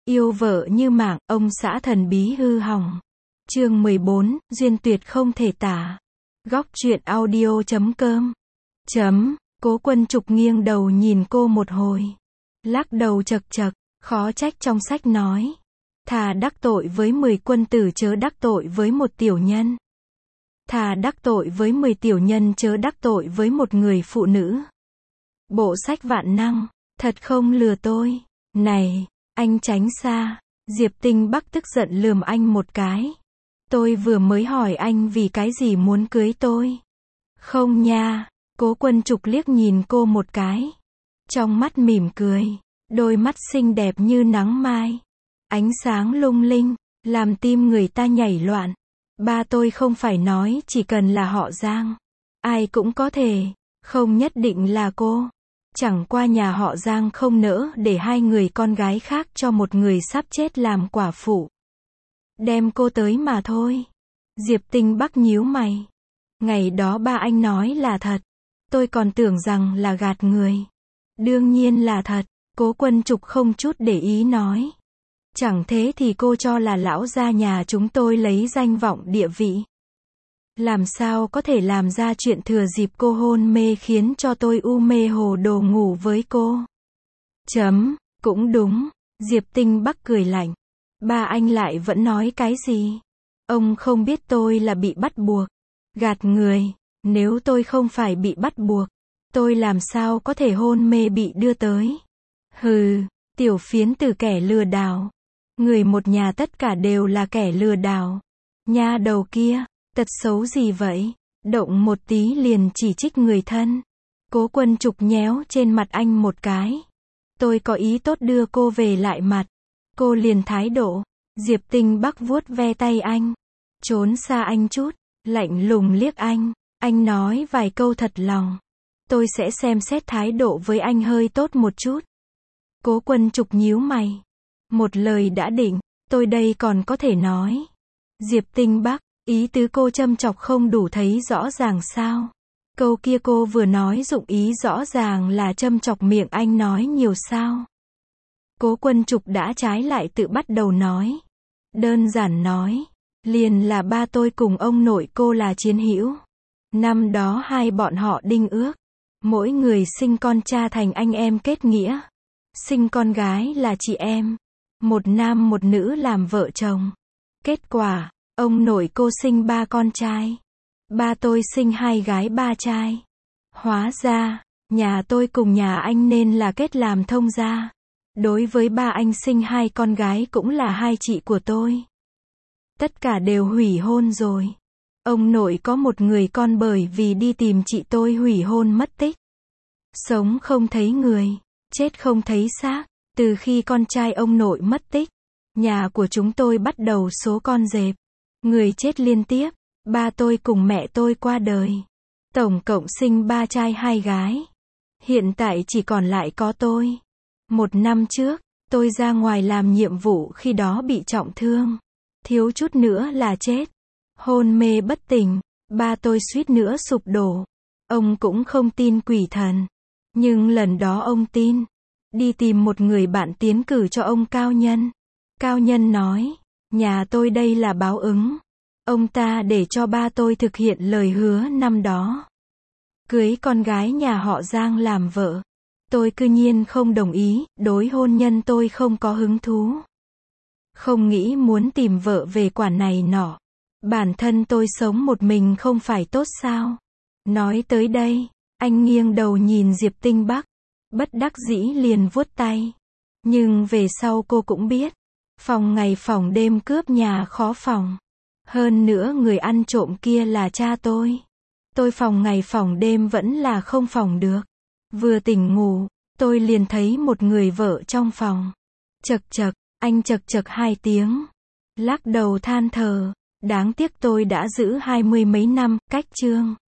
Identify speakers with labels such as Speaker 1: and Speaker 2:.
Speaker 1: Yêu vợ như mạng, ông xã thần bí hư hỏng. Chương 14, duyên tuyệt không thể tả. Góc truyện audio.com. Cố Quân Trục nghiêng đầu nhìn cô một hồi. Lắc đầu chật chật, khó trách trong sách nói. Thà đắc tội với 10 quân tử chớ đắc tội với một tiểu nhân. Thà đắc tội với 10 tiểu nhân chớ đắc tội với một người phụ nữ. Bộ sách vạn năng, thật không lừa tôi. Này, anh tránh xa. Diệp Tinh Bắc tức giận lườm anh một cái. Tôi vừa mới hỏi anh vì cái gì muốn cưới tôi. Không nha. Cố Quân Trục liếc nhìn cô một cái. Trong mắt mỉm cười. Đôi mắt xinh đẹp như nắng mai. Ánh sáng lung linh, làm tim người ta nhảy loạn. Ba tôi không phải nói chỉ cần là họ Giang. Ai cũng có thể, không nhất định là cô. Chẳng qua nhà họ Giang không nỡ để hai người con gái khác cho một người sắp chết làm quả phụ. Đem cô tới mà thôi. Diệp Tinh Bắc nhíu mày. Ngày đó ba anh nói là thật. Tôi còn tưởng rằng là gạt người. Đương nhiên là thật. Cố Quân Trục không chút để ý nói. Chẳng thế thì cô cho là lão gia nhà chúng tôi lấy danh vọng địa vị. Làm sao có thể làm ra chuyện thừa dịp cô hôn mê khiến cho tôi u mê hồ đồ ngủ với cô. Cũng đúng. Diệp Tinh Bắc cười lạnh. Ba anh lại vẫn nói cái gì? Ông không biết tôi là bị bắt buộc. Gạt người. Nếu tôi không phải bị bắt buộc, tôi làm sao có thể hôn mê bị đưa tới. Hừ, tiểu phiến từ kẻ lừa đảo. Người một nhà tất cả đều là kẻ lừa đảo. Nha đầu kia, tật xấu gì vậy? Động một tí liền chỉ trích người thân. Cố Quân Trục nhéo trên mặt anh một cái. Tôi có ý tốt đưa cô về lại mặt. Cô liền thái độ. Diệp Tinh Bắc vuốt ve tay anh. Trốn xa anh chút. Lạnh lùng liếc anh. Anh nói vài câu thật lòng. Tôi sẽ xem xét thái độ với anh hơi tốt một chút. Cố Quân Trục nhíu mày. Một lời đã định, tôi đây còn có thể nói. Diệp Tinh Bắc, ý tứ cô châm chọc không đủ thấy rõ ràng sao? Câu kia cô vừa nói dụng ý rõ ràng là châm chọc miệng anh nói nhiều sao? Cố Quân Trục đã trái lại tự bắt đầu nói. Đơn giản nói, liền là ba tôi cùng ông nội cô là chiến hữu. Năm đó hai bọn họ đinh ước, mỗi người sinh con cha thành anh em kết nghĩa. Sinh con gái là chị em. Một nam một nữ làm vợ chồng. Kết quả, ông nội cô sinh 3 con trai. Ba tôi sinh 2 gái 3 trai. Hóa ra, nhà tôi cùng nhà anh nên là kết làm thông gia. Đối với ba anh sinh 2 con gái cũng là hai chị của tôi. Tất cả đều hủy hôn rồi. Ông nội có một người con bởi vì đi tìm chị tôi hủy hôn mất tích. Sống không thấy người, chết không thấy xác. Từ khi con trai ông nội mất tích, nhà của chúng tôi bắt đầu số con rệp. Người chết liên tiếp. Ba tôi cùng mẹ tôi qua đời. Tổng cộng sinh 3 trai 2 gái. Hiện tại chỉ còn lại có tôi. 1 năm trước, tôi ra ngoài làm nhiệm vụ khi đó bị trọng thương. Thiếu chút nữa là chết. Hôn mê bất tỉnh. Ba tôi suýt nữa sụp đổ. Ông cũng không tin quỷ thần. Nhưng lần đó ông tin. Đi tìm một người bạn tiến cử cho ông cao nhân. Cao nhân nói, nhà tôi đây là báo ứng. Ông ta để cho ba tôi thực hiện lời hứa năm đó. Cưới con gái nhà họ Giang làm vợ. Tôi cư nhiên không đồng ý, đối hôn nhân tôi không có hứng thú. Không nghĩ muốn tìm vợ về quản này nọ. Bản thân tôi sống một mình không phải tốt sao? Nói tới đây, anh nghiêng đầu nhìn Diệp Tinh Bắc. Bất đắc dĩ liền vuốt tay. Nhưng về sau cô cũng biết. Phòng ngày phòng đêm cướp nhà khó phòng. Hơn nữa người ăn trộm kia là cha tôi. Tôi phòng ngày phòng đêm vẫn là không phòng được. Vừa tỉnh ngủ, tôi liền thấy một người vợ trong phòng. Chật chật, anh chật chật 2 tiếng. Lắc đầu than thở. Đáng tiếc tôi đã giữ 20 mấy năm, cách chương.